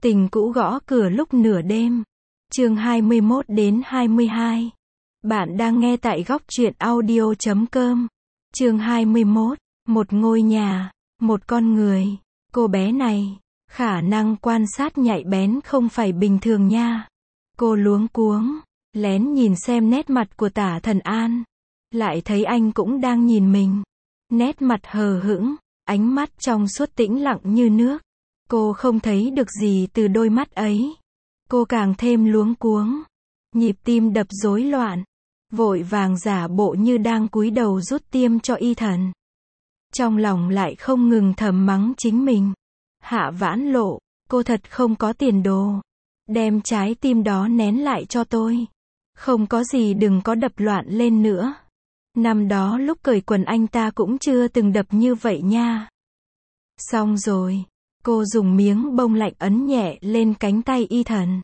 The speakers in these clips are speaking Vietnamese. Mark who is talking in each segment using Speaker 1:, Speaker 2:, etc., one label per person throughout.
Speaker 1: Tình cũ gõ cửa lúc nửa đêm. Chương 21 đến 22. Bạn đang nghe tại góc truyện audio.com. Chương 21. Một ngôi nhà, một con người. Cô bé này, khả năng quan sát nhạy bén không phải bình thường nha. Cô luống cuống, lén nhìn xem nét mặt của Tả Thần An. Lại thấy anh cũng đang nhìn mình. Nét mặt hờ hững, ánh mắt trong suốt tĩnh lặng như nước. Cô không thấy được gì từ đôi mắt ấy. Cô càng thêm luống cuống. Nhịp tim đập rối loạn. Vội vàng giả bộ như đang cúi đầu rút tiêm cho y thần. Trong lòng lại không ngừng thầm mắng chính mình. Hạ Vãn Lộ, cô thật không có tiền đồ. Đem trái tim đó nén lại cho tôi. Không có gì đừng có đập loạn lên nữa. Năm đó lúc cởi quần anh ta cũng chưa từng đập như vậy nha. Xong rồi. Cô dùng miếng bông lạnh ấn nhẹ lên cánh tay y thần.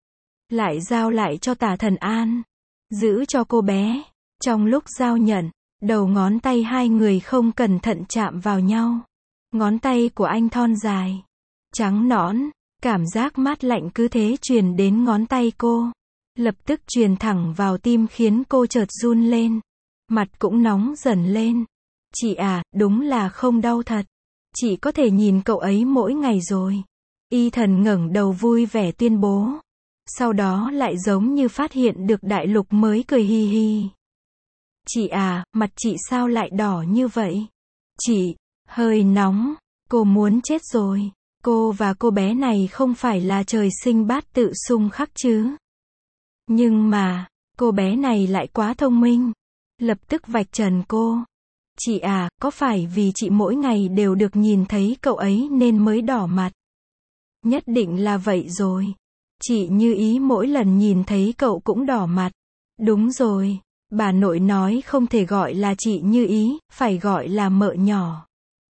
Speaker 1: Lại giao lại cho Tả Thần An. Giữ cho cô bé. Trong lúc giao nhận, đầu ngón tay hai người không cẩn thận chạm vào nhau. Ngón tay của anh thon dài, trắng nõn, cảm giác mát lạnh cứ thế truyền đến ngón tay cô. Lập tức truyền thẳng vào tim khiến cô chợt run lên. Mặt cũng nóng dần lên. Chị à, đúng là không đau thật. Chị có thể nhìn cậu ấy mỗi ngày rồi. Y thần ngẩng đầu vui vẻ tuyên bố. Sau đó lại giống như phát hiện được đại lục mới cười hi hi. Chị à, mặt chị sao lại đỏ như vậy? Chị, hơi nóng, cô muốn chết rồi. Cô và cô bé này không phải là trời sinh bát tự xung khắc chứ. Nhưng mà, cô bé này lại quá thông minh. Lập tức vạch trần cô. Chị à, có phải vì chị mỗi ngày đều được nhìn thấy cậu ấy nên mới đỏ mặt? Nhất định là vậy rồi. Chị Như Ý mỗi lần nhìn thấy cậu cũng đỏ mặt. Đúng rồi, bà nội nói không thể gọi là chị Như Ý, phải gọi là mợ nhỏ.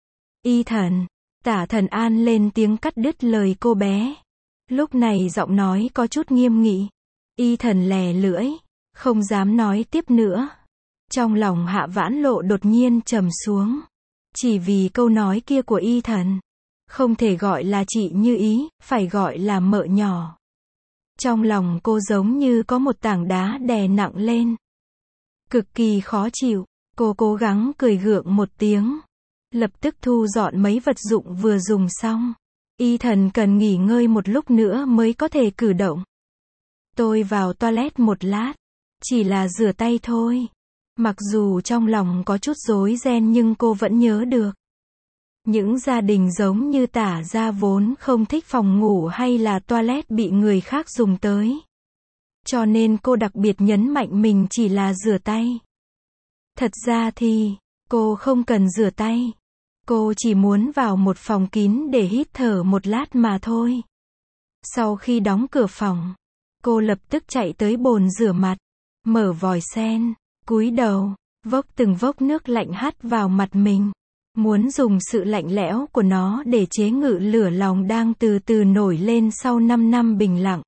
Speaker 1: Y thần, Tả Thần An lên tiếng cắt đứt lời cô bé. Lúc này giọng nói có chút nghiêm nghị. Y thần lè lưỡi, không dám nói tiếp nữa. Trong lòng Hạ Vãn Lộ đột nhiên trầm xuống. Chỉ vì câu nói kia của y thần. Không thể gọi là chị Như Ý, phải gọi là mợ nhỏ. Trong lòng cô giống như có một tảng đá đè nặng lên. Cực kỳ khó chịu, cô cố gắng cười gượng một tiếng. Lập tức thu dọn mấy vật dụng vừa dùng xong. Y thần cần nghỉ ngơi một lúc nữa mới có thể cử động. Tôi vào toilet một lát. Chỉ là rửa tay thôi. Mặc dù trong lòng có chút rối ren nhưng cô vẫn nhớ được. Những gia đình giống như Tả gia vốn không thích phòng ngủ hay là toilet bị người khác dùng tới. Cho nên cô đặc biệt nhấn mạnh mình chỉ là rửa tay. Thật ra thì, cô không cần rửa tay. Cô chỉ muốn vào một phòng kín để hít thở một lát mà thôi. Sau khi đóng cửa phòng, cô lập tức chạy tới bồn rửa mặt, mở vòi sen. Cúi đầu, vốc từng vốc nước lạnh hắt vào mặt mình. Muốn dùng sự lạnh lẽo của nó để chế ngự lửa lòng đang từ từ nổi lên sau 5 năm bình lặng.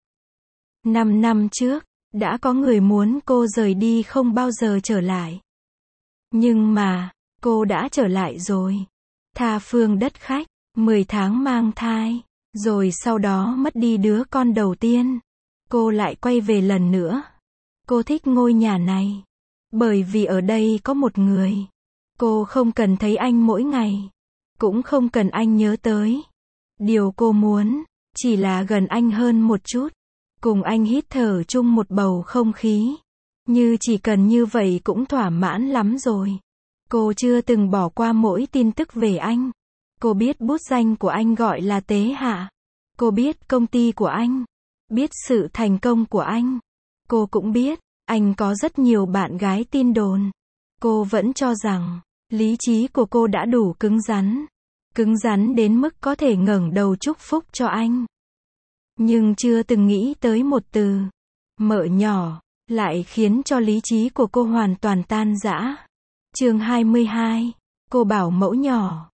Speaker 1: 5 năm trước, đã có người muốn cô rời đi không bao giờ trở lại. Nhưng mà, cô đã trở lại rồi. Tha phương đất khách, 10 tháng mang thai, rồi sau đó mất đi đứa con đầu tiên. Cô lại quay về lần nữa. Cô thích ngôi nhà này. Bởi vì ở đây có một người. Cô không cần thấy anh mỗi ngày. Cũng không cần anh nhớ tới. Điều cô muốn, chỉ là gần anh hơn một chút. Cùng anh hít thở chung một bầu không khí. Như chỉ cần như vậy cũng thỏa mãn lắm rồi. Cô chưa từng bỏ qua mỗi tin tức về anh. Cô biết bút danh của anh gọi là Tế Hạ. Cô biết công ty của anh. Biết sự thành công của anh. Cô cũng biết. Anh có rất nhiều bạn gái tin đồn. Cô vẫn cho rằng, lý trí của cô đã đủ cứng rắn. Cứng rắn đến mức có thể ngẩng đầu chúc phúc cho anh. Nhưng chưa từng nghĩ tới một từ, mợ nhỏ, lại khiến cho lý trí của cô hoàn toàn tan rã. Chương 22. Cô bảo mẫu nhỏ,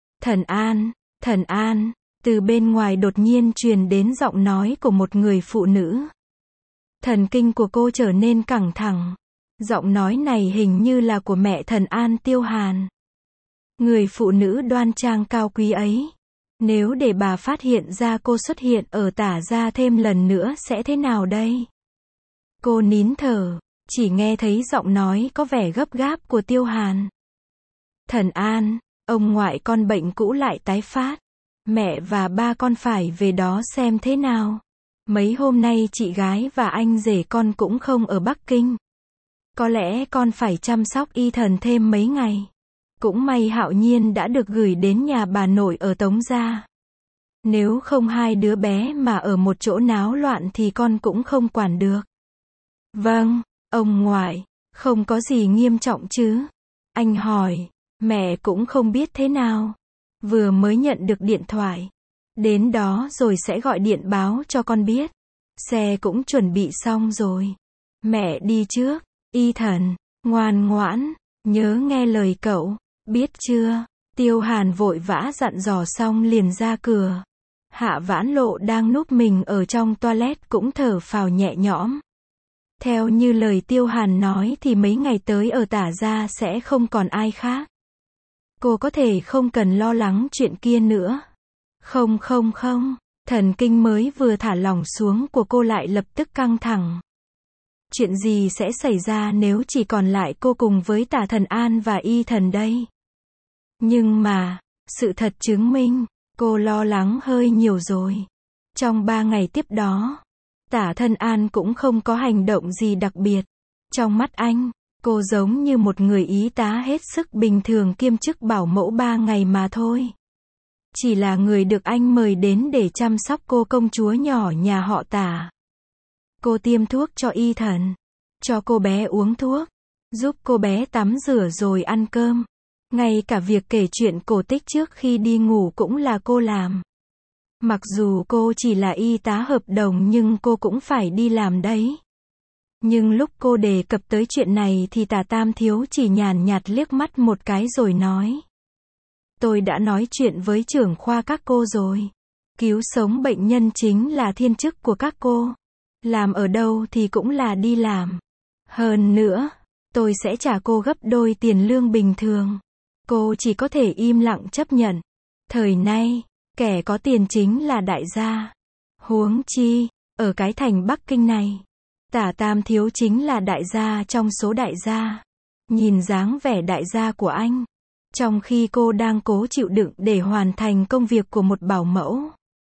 Speaker 1: Thần An, từ bên ngoài đột nhiên truyền đến giọng nói của một người phụ nữ. Thần kinh của cô trở nên căng thẳng. Giọng nói này hình như là của mẹ Thần An Tiêu Hàn. Người phụ nữ đoan trang cao quý ấy. Nếu để bà phát hiện ra cô xuất hiện ở Tả gia thêm lần nữa sẽ thế nào đây? Cô nín thở, chỉ nghe thấy giọng nói có vẻ gấp gáp của Tiêu Hàn. Thần An, ông ngoại con bệnh cũ lại tái phát. Mẹ và ba con phải về đó xem thế nào. Mấy hôm nay chị gái và anh rể con cũng không ở Bắc Kinh. Có lẽ con phải chăm sóc Y Thần thêm mấy ngày. Cũng may Hạo Nhiên đã được gửi đến nhà bà nội ở Tống gia. Nếu không hai đứa bé mà ở một chỗ náo loạn thì con cũng không quản được. Vâng, ông ngoại, không có gì nghiêm trọng chứ? Anh hỏi, mẹ cũng không biết thế nào. Vừa mới nhận được điện thoại. Đến đó rồi sẽ gọi điện báo cho con biết. Xe cũng chuẩn bị xong rồi. Mẹ đi trước, Y Thần, ngoan ngoãn, nhớ nghe lời cậu, biết chưa? Tiêu Hàn vội vã dặn dò xong liền ra cửa. Hạ Vãn Lộ đang núp mình ở trong toilet cũng thở phào nhẹ nhõm. Theo như lời Tiêu Hàn nói thì mấy ngày tới ở Tả gia sẽ không còn ai khác. Cô có thể không cần lo lắng chuyện kia nữa. Không, thần kinh mới vừa thả lỏng xuống của cô lại lập tức căng thẳng. Chuyện gì sẽ xảy ra nếu chỉ còn lại cô cùng với Tả Thần An và Y Thần đây? Nhưng mà, sự thật chứng minh, cô lo lắng hơi nhiều rồi. Trong 3 ngày tiếp đó, Tả Thần An cũng không có hành động gì đặc biệt. Trong mắt anh, cô giống như một người y tá hết sức bình thường kiêm chức bảo mẫu 3 ngày mà thôi. Chỉ là người được anh mời đến để chăm sóc cô công chúa nhỏ nhà họ Tả. Cô tiêm thuốc cho Y Thần, cho cô bé uống thuốc, giúp cô bé tắm rửa rồi ăn cơm. Ngay cả việc kể chuyện cổ tích trước khi đi ngủ cũng là cô làm. Mặc dù cô chỉ là y tá hợp đồng nhưng cô cũng phải đi làm đấy. Nhưng lúc cô đề cập tới chuyện này thì Tả Tam Thiếu chỉ nhàn nhạt liếc mắt một cái rồi nói. Tôi đã nói chuyện với trưởng khoa các cô rồi. Cứu sống bệnh nhân chính là thiên chức của các cô. Làm ở đâu thì cũng là đi làm. Hơn nữa, tôi sẽ trả cô gấp đôi tiền lương bình thường. Cô chỉ có thể im lặng chấp nhận. Thời nay, kẻ có tiền chính là đại gia. Huống chi, ở cái thành Bắc Kinh này, Tả Tam Thiếu chính là đại gia trong số đại gia. Nhìn dáng vẻ đại gia của anh, trong khi cô đang cố chịu đựng để hoàn thành công việc của một bảo mẫu,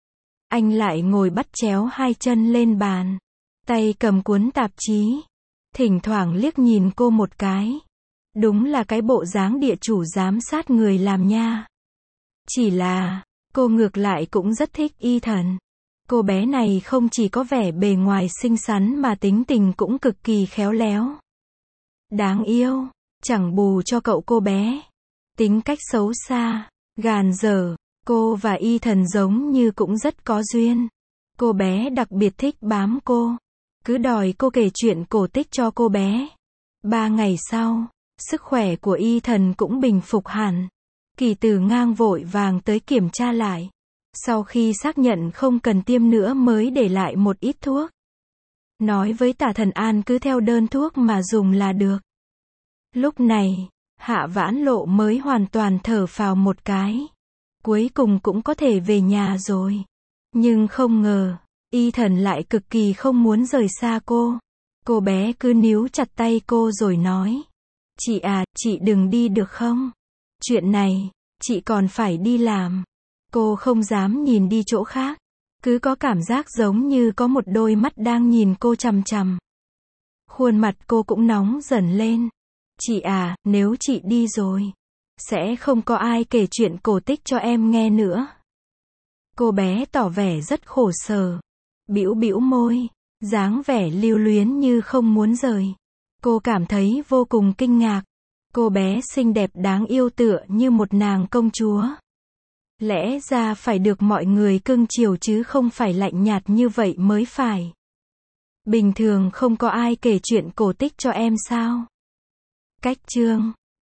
Speaker 1: anh lại ngồi bắt chéo hai chân lên bàn, tay cầm cuốn tạp chí, thỉnh thoảng liếc nhìn cô một cái. Đúng là cái bộ dáng địa chủ giám sát người làm nha. Chỉ là, cô ngược lại cũng rất thích Y Thần. Cô bé này không chỉ có vẻ bề ngoài xinh xắn mà tính tình cũng cực kỳ khéo léo. Đáng yêu, chẳng bù cho cậu cô bé. Tính cách xấu xa, gàn dở, cô và Y Thần giống như cũng rất có duyên. Cô bé đặc biệt thích bám cô, cứ đòi cô kể chuyện cổ tích cho cô bé. 3 ngày sau, sức khỏe của Y Thần cũng bình phục hẳn. Kỳ Tử Ngang vội vàng tới kiểm tra lại. Sau khi xác nhận không cần tiêm nữa mới để lại một ít thuốc. Nói với Tả Thần An cứ theo đơn thuốc mà dùng là được. Lúc này, Hạ Vãn Lộ mới hoàn toàn thở phào một cái. Cuối cùng cũng có thể về nhà rồi. Nhưng không ngờ, Y Thần lại cực kỳ không muốn rời xa cô. Cô bé cứ níu chặt tay cô rồi nói. Chị à, chị đừng đi được không? Chuyện này, chị còn phải đi làm. Cô không dám nhìn đi chỗ khác. Cứ có cảm giác giống như có một đôi mắt đang nhìn cô chằm chằm. Khuôn mặt cô cũng nóng dần lên. Chị à, nếu chị đi rồi, sẽ không có ai kể chuyện cổ tích cho em nghe nữa. Cô bé tỏ vẻ rất khổ sở. Bĩu bĩu môi, dáng vẻ lưu luyến như không muốn rời. Cô cảm thấy vô cùng kinh ngạc. Cô bé xinh đẹp đáng yêu tựa như một nàng công chúa. Lẽ ra phải được mọi người cưng chiều chứ không phải lạnh nhạt như vậy mới phải. Bình thường không có ai kể chuyện cổ tích cho em sao? Cách chương